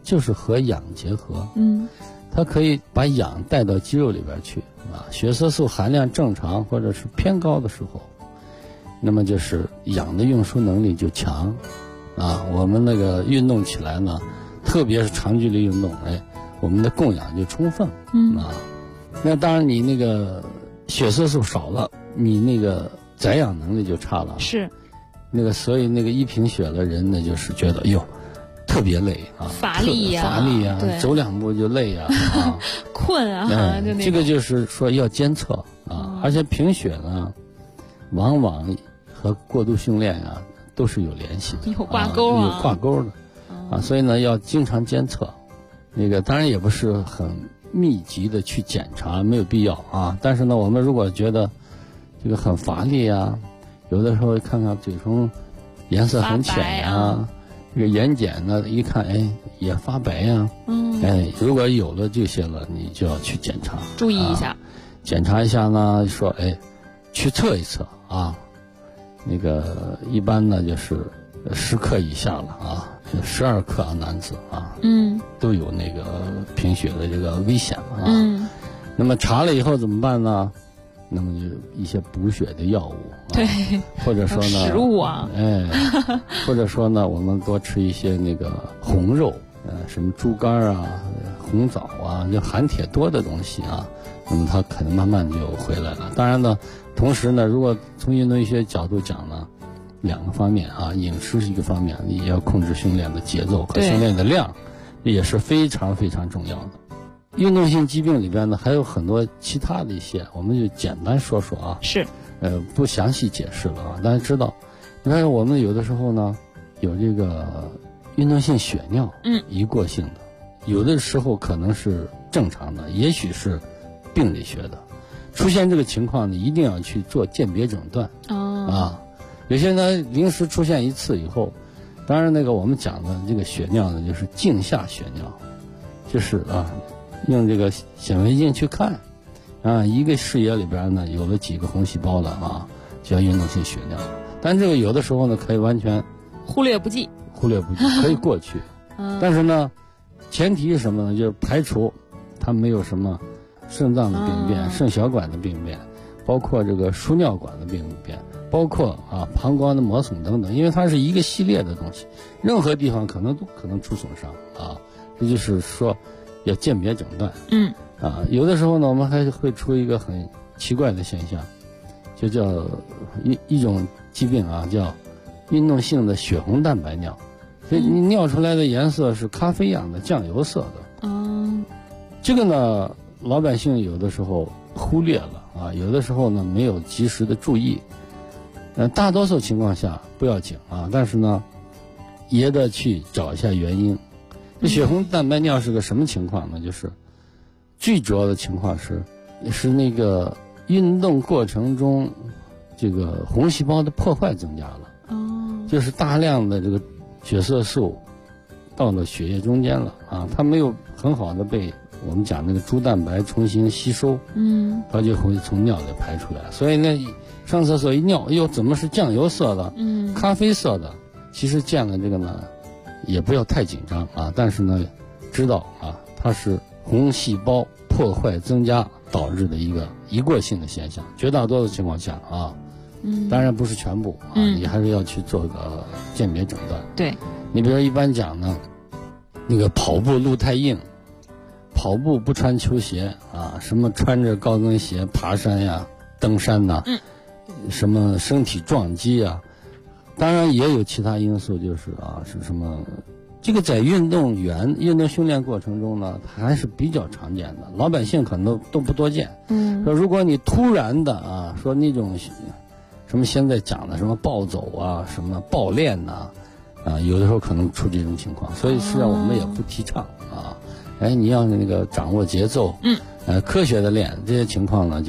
就是和氧结合。它可以把氧带到肌肉里边去啊，血色素含量正常或者是偏高的时候，那么就是氧的运输能力就强啊。我们那个运动起来呢，特别是长距离运动，我们的供氧就充分啊。那当然你那个血色素少了，你那个载氧能力就差了。 是。 那个所以那个一贫血的人呢，就是觉得哟。特别累啊， 乏力呀， 走2步就累呀， 困啊， 这个就是说要监测啊，而且贫血呢，往往和过度训练啊都是有联系的， 有挂钩啊， 有挂钩的啊，所以呢要经常监测。那个当然也不是很密集的去检查，没有必要啊。但是呢，我们如果觉得这个很乏力啊，有的时候看看嘴唇颜色很浅啊。这个眼睑呢，一看，也发白呀，如果有了这些了，你就要去检查， 注意一下， 检查一下呢，说，去测一测啊，那个一般呢就是10克以下了啊，12克啊，男子啊，都有那个贫血的这个危险了啊。那么查了以后怎么办呢？那么就一些补血的药物， 对， 或者说呢， 食物啊， 或者说呢，我们多吃一些那个红肉，什么猪肝啊、红枣啊，就含铁多的东西啊，那么它可能慢慢就回来了。当然呢，同时呢，如果从运动医学角度讲呢，2个方面啊，饮食是一个方面，你也要控制训练的节奏和训练的量，也是非常非常重要的。运动性疾病里边呢，还有很多其他的一些，我们就简单说说啊。 是。 不详细解释了啊。大家知道，你看我们有的时候呢，有这个运动性血尿，一过性的，有的时候可能是正常的，也许是病理学的。出现这个情况呢，一定要去做鉴别诊断。有些呢临时出现一次以后，当然那个我们讲的这个血尿呢，就是镜下血尿，就是用这个显微镜去看，一个视野里边呢有了几个红细胞了啊，叫运动性血尿。但这个有的时候呢可以完全忽略不计， 可以过去。但是呢，前提是什么呢？就是排除它没有什么肾脏的病变、肾小管的病变，包括这个输尿管的病变，包括膀胱的膜损等等，因为它是一个系列的东西，任何地方都可能出损伤啊。这就是说要鉴别诊断。有的时候呢，我们还会出一个很奇怪的现象，就叫一种疾病啊，叫运动性的血红蛋白尿。所以你尿出来的颜色是咖啡样的、酱油色的。这个呢，老百姓有的时候忽略了啊，有的时候呢没有及时的注意。大多数情况下不要紧啊，但是呢，也得去找一下原因。这血红蛋白尿是个什么情况呢？就是最主要的情况是那个运动过程中，这个红细胞的破坏增加了。就是大量的这个血色素到了血液中间了啊，它没有很好的被我们讲那个猪蛋白重新吸收，它就会从尿里排出来。所以呢，上厕所一尿，怎么是酱油色的？咖啡色的？其实见了这个呢，也不要太紧张啊。但是呢，知道啊，它是红细胞破坏增加导致的一个一过性的现象。绝大多数情况下啊，当然不是全部啊，你还是要去做个鉴别诊断。 对， 你比如一般讲呢，那个跑步路太硬，跑步不穿球鞋啊，什么穿着高跟鞋爬山呀、登山呐，什么身体撞击啊，当然也有其他因素，就是是什么，这个在运动训练过程中呢，还是比较常见的，老百姓可能都不多见。说如果你突然的说那种什么现在讲的什么暴走啊，什么暴练呐，有的时候可能出这种情况，所以实际上我们也不提倡你要那个掌握节奏，科学的练，这些情况呢就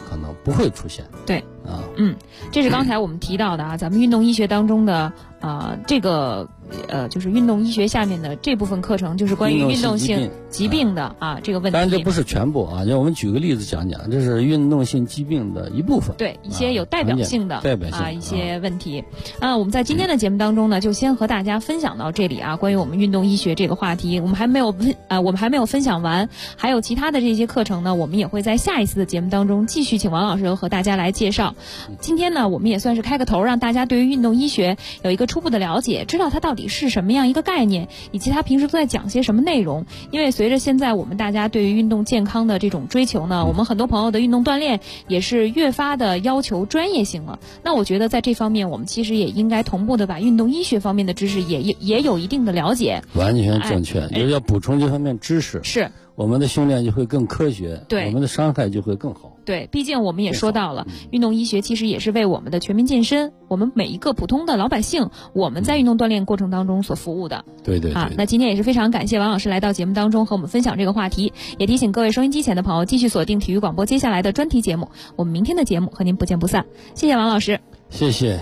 可能不会出现。 对，这是刚才我们提到的啊，咱们运动医学当中的这个就是运动医学下面的这部分课程，就是关于运动性疾病的这个问题。 当然这不是全部啊，就我们举个例子讲讲，这是运动性疾病的一部分。 对，一些有代表性的一些问题。我们在今天的节目当中呢，就先和大家分享到这里啊。关于我们运动医学这个话题，我们还没有分享完，还有其他的这些课程呢，我们也会在下一次的节目当中继续请王老师和大家来介绍。今天呢，我们也算是开个头，让大家对于运动医学有一个初步的了解，知道它到底是什么样一个概念，以及它平时都在讲些什么内容。因为随着现在我们大家对于运动健康的这种追求呢，我们很多朋友的运动锻炼也是越发的要求专业性了。那我觉得在这方面，我们其实也应该同步的把运动医学方面的知识也有一定的了解。 完全正确，就是要补充这方面知识， 是我们的训练就会更科学， 对， 我们的伤害就会更好。 对，毕竟我们也说到了，运动医学其实也是为我们的全民健身，我们每一个普通的老百姓，我们在运动锻炼过程当中所服务的。 对。 那今天也是非常感谢王老师来到节目当中和我们分享这个话题，也提醒各位收音机前的朋友继续锁定体育广播接下来的专题节目，我们明天的节目和您不见不散。谢谢王老师。 谢谢。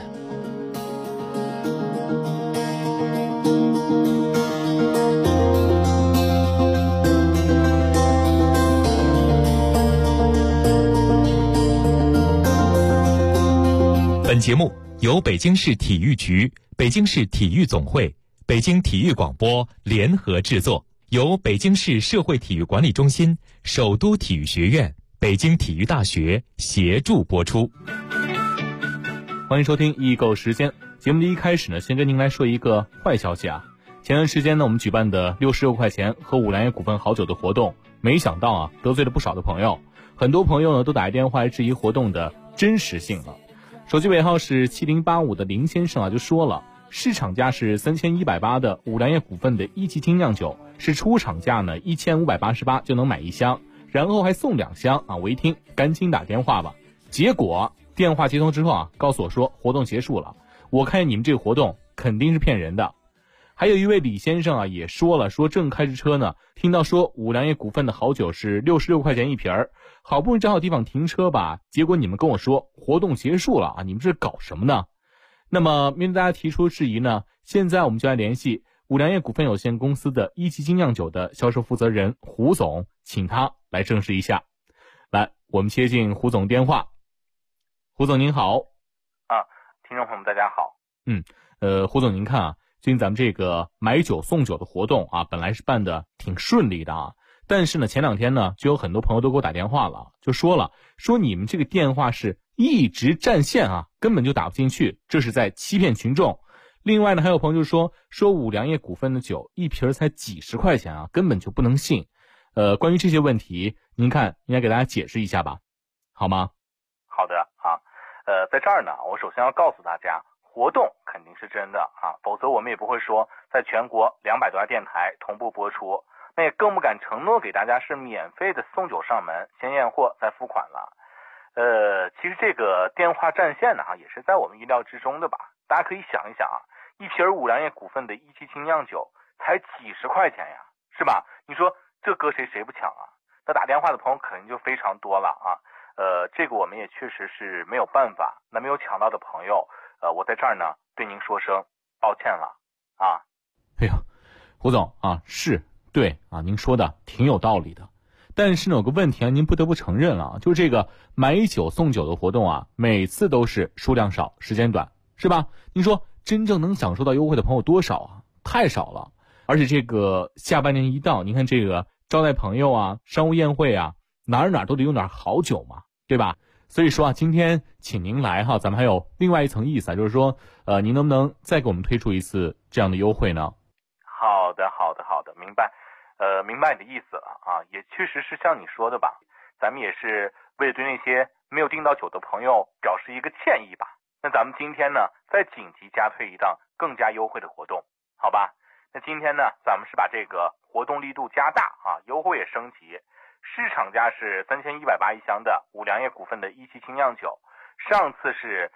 本节目由北京市体育局、北京市体育总会、北京体育广播联合制作，由北京市社会体育管理中心、首都体育学院、北京体育大学协助播出。 欢迎收听易购时间。节目的一开始呢，先跟您来说一个坏消息啊。前段时间呢，我们举办的66块钱喝五粮液股份好酒的活动，没想到啊，得罪了不少的朋友。很多朋友呢，都打电话来质疑活动的真实性了。手机尾号是7085的林先生啊，就说了，市场价是3180的五粮液股份的一级精酿酒，是出厂价呢1588就能买一箱，然后还送2箱啊！我一听，赶紧打电话吧。结果电话接通之后啊，告诉我说活动结束了。我看你们这个活动肯定是骗人的。还有一位李先生啊，也说了，说正开着车呢，听到说五粮液股份的好酒是66块钱一瓶儿，好不容易找好地方停车吧，结果你们跟我说活动结束了啊，你们这是搞什么呢？那么面对大家提出质疑呢，现在我们就来联系五粮液股份有限公司的一级精酿酒的销售负责人胡总，请他来证实一下。来，我们接进胡总电话。胡总您好。 听众朋友们大家好。 胡总您看啊，最近咱们这个买酒送酒的活动啊，本来是办的挺顺利的啊，但是呢前2天呢，就有很多朋友都给我打电话了，就说你们这个电话是一直占线啊，根本就打不进去，这是在欺骗群众。另外呢，还有朋友就说五粮液股份的酒一瓶才几十块钱啊，根本就不能信。关于这些问题，您看应该给大家解释一下吧，好吗？ 好的啊，在这儿呢，我首先要告诉大家，活动肯定是真的啊，否则我们也不会说在全国200多家电台同步播出，那也更不敢承诺给大家是免费的送酒上门，先验货再付款了。其实这个电话占线呢也是在我们意料之中的吧。大家可以想一想啊，一瓶五粮液股份的一级精酿酒才几十块钱呀，是吧？你说这搁谁不抢啊？那打电话的朋友肯定就非常多了啊。这个我们也确实是没有办法。那没有抢到的朋友，我在这儿呢对您说声抱歉了啊。 哎呦，胡总啊，是对啊，您说的挺有道理的。但是呢，有个问题啊，您不得不承认了，就是这个买酒送酒的活动啊，每次都是数量少，时间短，是吧？您说真正能享受到优惠的朋友多少啊？太少了。而且这个下半年一到，您看这个招待朋友啊，商务宴会啊，哪都得用点好酒嘛，对吧？所以说啊，今天请您来哈，咱们还有另外一层意思啊，就是说，您能不能再给我们推出一次这样的优惠呢？ 好的，明白。明白你的意思了啊，也确实是像你说的吧，咱们也是为了对那些没有订到酒的朋友表示一个歉意吧。那咱们今天呢，再紧急加推一档更加优惠的活动，好吧？那今天呢，咱们是把这个活动力度加大啊，优惠也升级。市场价是3180一箱的五粮液股份的一级精酿酒，上次是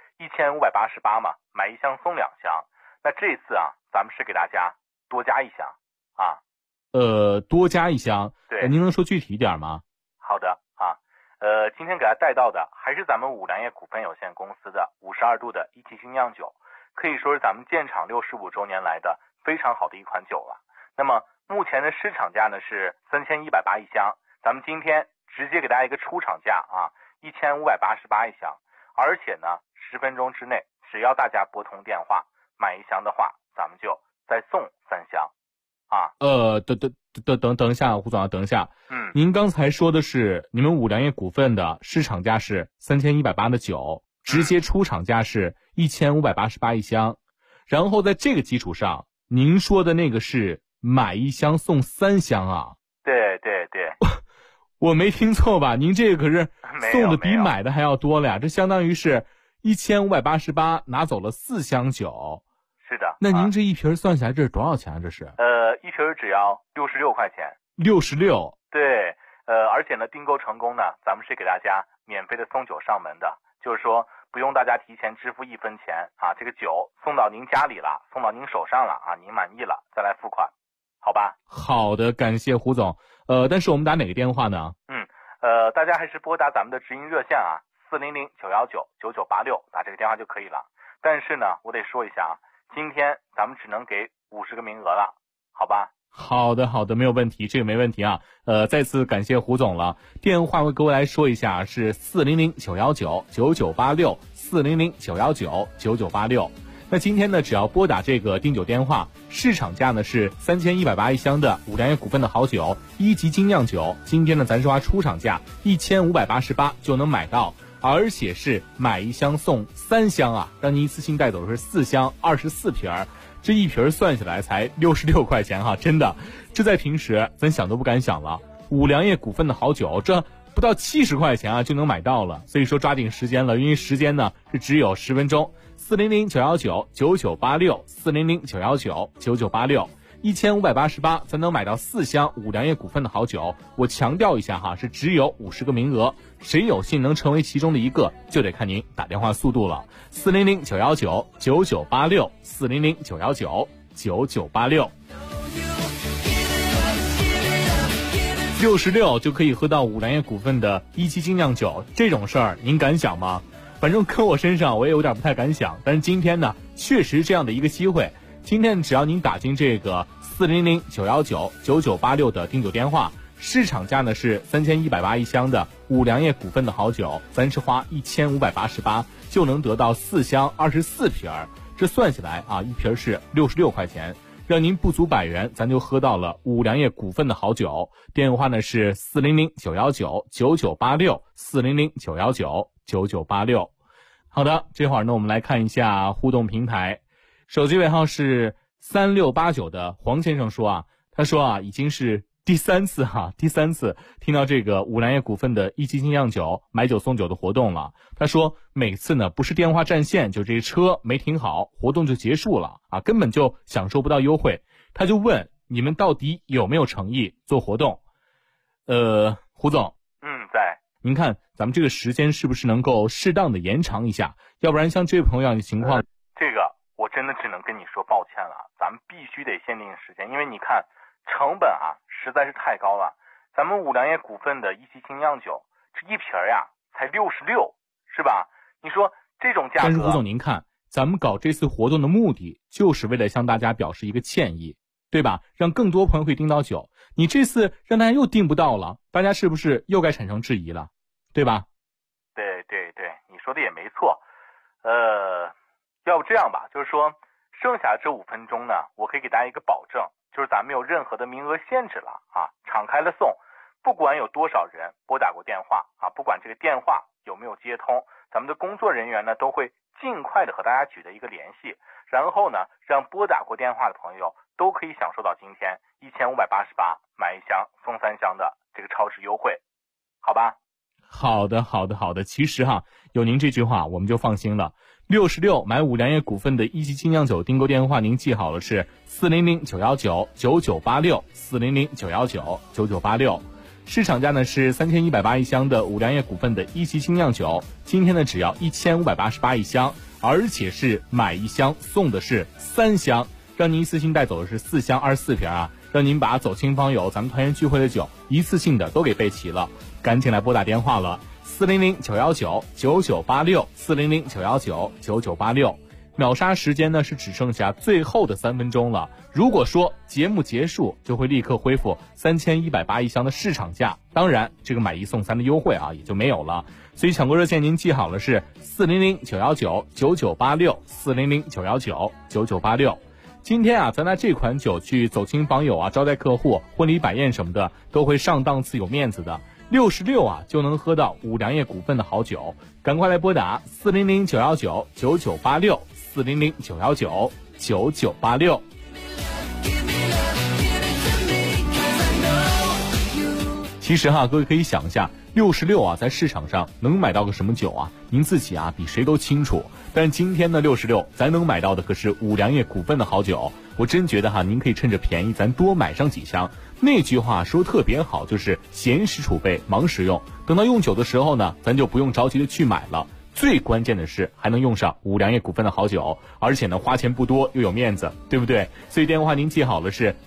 1588嘛，买1箱送2箱。那这次啊，咱们是给大家多加1箱啊。 多加1箱， 对， 您能说具体一点吗？ 好的啊， 今天给大家带到的还是咱们五粮液股份有限公司的52度的一级精酿酒，可以说是咱们建厂65周年来的非常好的一款酒了。那么目前的市场价呢是3180一箱，咱们今天直接给大家一个出厂价啊，1588一箱，而且呢10分钟之内，只要大家拨通电话买一箱的话，咱们就再送3箱啊。 等一下，胡总，等一下。您刚才说的是你们五粮液股份的市场价是3180的酒，直接出厂价是1588一箱，然后在这个基础上，您说的那个是买一箱送3箱啊？ 对， 我没听错吧？您这个可是送的比买的还要多了呀，这相当于是1588拿走了4箱酒。 是的。 那您这一瓶算下来这是多少钱啊？这是？ 一瓶只要66块钱。 66。 对，而且呢，订购成功呢，咱们是给大家免费的送酒上门的，就是说不用大家提前支付1分钱啊，这个酒送到您家里了，送到您手上了啊，您满意了再来付款，好吧？ 好的，感谢胡总。但是我们打哪个电话呢？ 大家还是拨打咱们的直营热线啊，400-919-9986，打这个电话就可以了。但是呢，我得说一下啊，今天咱们只能给50个名额了，好吧？ 好的，没有问题，这个没问题啊。再次感谢胡总了。电话我各位来说一下，是400-919-9986 400-919-9986。那今天呢，只要拨打这个订酒电话，市场价呢是3180一箱的五粮液股份的好酒1级精酿酒，今天呢咱说出厂价1588就能买到，而且是买一箱送3箱啊，让您一次性带走的是4箱24瓶，这一瓶算下来才66块钱哈，真的，这在平时咱想都不敢想了。五粮液股份的好酒，这不到70块钱啊就能买到了，所以说抓紧时间了，因为时间呢是只有10分钟。400-919-9986 400-919-9986 1588才能买到4箱五粮液股份的好酒。我强调一下哈，是只有50个名额，谁有幸能成为其中的一个，就得看您打电话速度了。400-919-9986 400-919-9986 66就可以喝到五粮液股份的1级精酿酒，这种事儿您敢想吗？反正搁我身上我也有点不太敢想，但是今天呢确实这样的一个机会，今天只要您打进这个400-919-9986的订酒电话，市场价呢是3180一箱的五粮液股份的好酒，咱是花1588就能得到4箱24瓶，这算起来啊，一瓶是66块钱，让您不足100元，咱就喝到了五粮液股份的好酒。电话呢是400-919-9986 400-919-9986。好的，这会儿呢我们来看一下互动平台，手机尾号是3689的黄先生说啊，他说啊已经是第三次听到这个五粮液股份的1级精酿酒买酒送酒的活动了。他说每次呢不是电话占线，就这车没停好，活动就结束了啊，根本就享受不到优惠。他就问你们到底有没有诚意做活动？胡总， 在。 您看咱们这个时间是不是能够适当的延长一下？要不然像这位朋友的情况， 这个我真的只能跟你说抱歉了，咱们必须得限定时间，因为你看成本啊实在是太高了。咱们五粮液股份的1级精酿酒，这一瓶呀才66，是吧？你说这种价格。 但是胡总您看，咱们搞这次活动的目的就是为了向大家表示一个歉意，对吧？让更多朋友可以订到酒。你这次让大家又订不到了，大家是不是又该产生质疑了，对吧？ 对，你说的也没错。要不这样吧，就是说剩下的这5分钟呢，我可以给大家一个保证，就是咱没有任何的名额限制了啊，敞开了送，不管有多少人拨打过电话啊，不管这个电话有没有接通，咱们的工作人员呢都会尽快的和大家取得一个联系，然后呢让拨打过电话的朋友都可以享受到今天1588买1箱送3箱的这个超值优惠，好吧？ 好的。其实哈，有您这句话我们就放心了。66买五粮液股份的1级精酿酒订购电话您记好了，是400-919-9986 400-919-9986。市场价呢是3180一箱的五粮液股份的1级精酿酒，今天呢只要1588一箱，而且是买1箱送的是3箱，让您一次性带走的是4箱24瓶啊，让您把走亲访友咱们团圆聚会的酒一次性的都给备齐了。赶紧来拨打电话了 400-919-9986，400-919-9986。秒杀时间呢是只剩下最后的3分钟了。如果说节目结束，就会立刻恢复3180一箱的市场价，当然这个买1送3的优惠啊也就没有了。所以抢购热线您记好了是400-919-9986，400-919-9986。今天啊，咱拿这款酒去走亲访友啊，招待客户、婚礼摆宴什么的，都会上档次有面子的。66啊就能喝到五粮液股份的好酒，赶快来拨打400-919-9986，400-919-9986。其实哈，各位可以想一下，66啊，在市场上能买到个什么酒啊？您自己啊比谁都清楚。但今天的66，咱能买到的可是五粮液股份的好酒。我真觉得哈，您可以趁着便宜，咱多买上几箱。那句话说特别好，就是闲时储备，忙时用。等到用酒的时候呢，咱就不用着急的去买了。最关键的是还能用上五粮液股份的好酒，而且呢花钱不多又有面子，对不对？所以电话您记好了是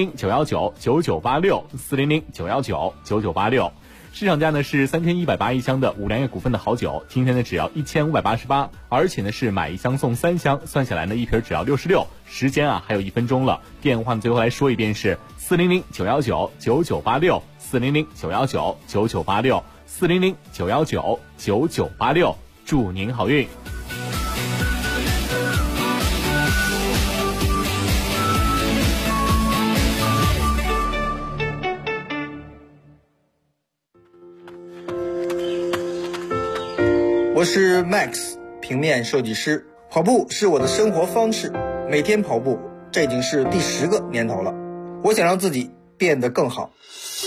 400-919-9986，400-919-9986。市场价呢是3180一箱的五粮液股份的好酒，今天呢只要1588，而且呢是买1箱送3箱，算下来呢一瓶只要66。时间啊还有1分钟了，电话呢最后来说一遍是400-919-9986，400-919-9986，400-919-9986。祝您好运。 我是 Max， 平面设计师。跑步是我的生活方式，每天跑步，这已经是第10个年头了。我想让自己变得更好。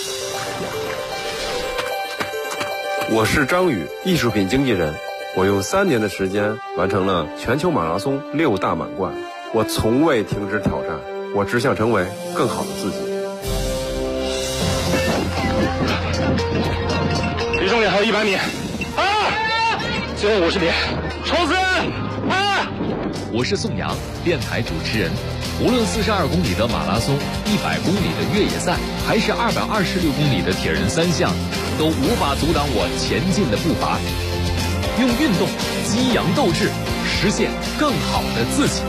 我是张宇，艺术品经纪人。我用3年的时间完成了全球马拉松6大满贯。我从未停止挑战，我只想成为更好的自己。 离终点还有100米。最后50米，冲刺！ 我是宋阳，电台主持人。无论42公里的马拉松、100公里的越野赛，还是226公里的铁人3项，都无法阻挡我前进的步伐。用运动激扬斗志，实现更好的自己。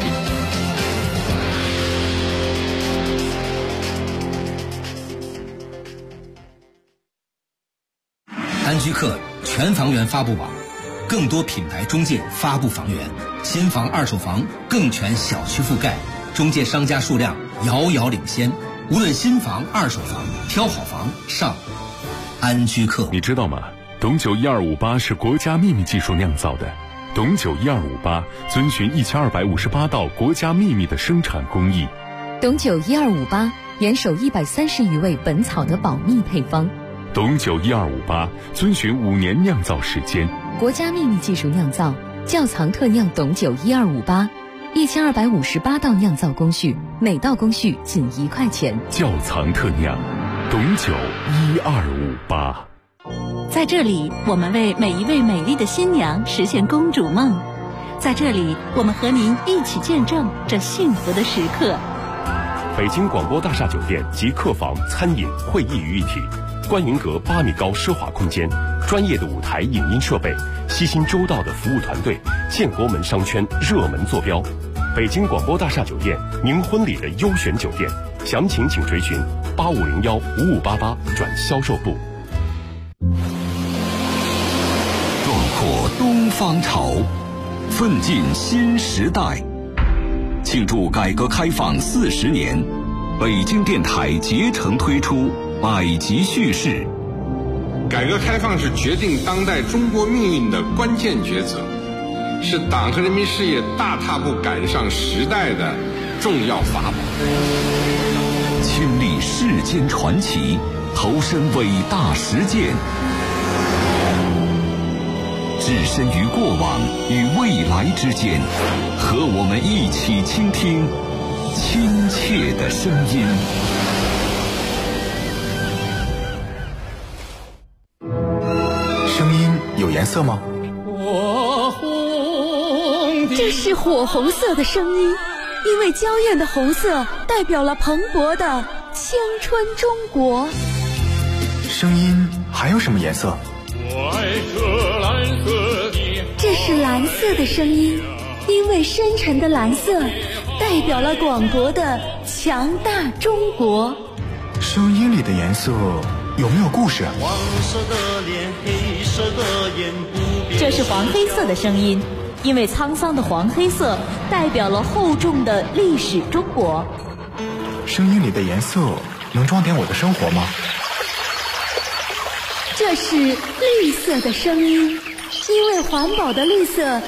安居客全房源发布网，更多品牌中介发布房源，新房二手房更全小区覆盖，中介商家数量遥遥领先。无论新房二手房，挑好房上安居客。 你知道吗？董酒1258是国家秘密技术酿造的。董酒1258遵循1258道国家秘密的生产工艺。 董酒1258严守130余味本草的保密配方。 董酒1258遵循5年酿造时间， 国家秘密技术酿造，窖藏特酿董酒1258，1258道酿造工序，每道工序仅1块钱。 窖藏特酿，董酒1258。 在这里，我们为每一位美丽的新娘实现公主梦。在这里，我们和您一起见证这幸福的时刻。 北京广播大厦酒店集客房、餐饮、会议于一体，观云阁8米高奢华空间，专业的舞台影音设备，悉心周到的服务团队，建国门商圈热门坐标。北京广播大厦酒店，您婚礼的优选酒店，详情请垂询8501-5588转销售部。 壮阔东方潮，奋进新时代。庆祝改革开放40年，北京电台竭诚推出百集叙事。 改革开放是决定当代中国命运的关键抉择，是党和人民事业大踏步赶上时代的重要法宝。 亲历世间传奇，投身伟大实践，置身于过往与未来之间，和我们一起倾听亲切的声音。 声音有颜色吗？ 这是火红色的声音，因为娇艳的红色代表了蓬勃的青春中国。 声音还有什么颜色？ 这是蓝色的声音，因为深沉的蓝色代表了广博的强大中国。 声音里的颜色有没有故事？ 黄色的脸，黑色的眼，不变。 这是黄黑色的声音，因为沧桑的黄黑色代表了厚重的历史中国。 声音里的颜色能装点我的生活吗？ 这是绿色的声音，因为环保的绿色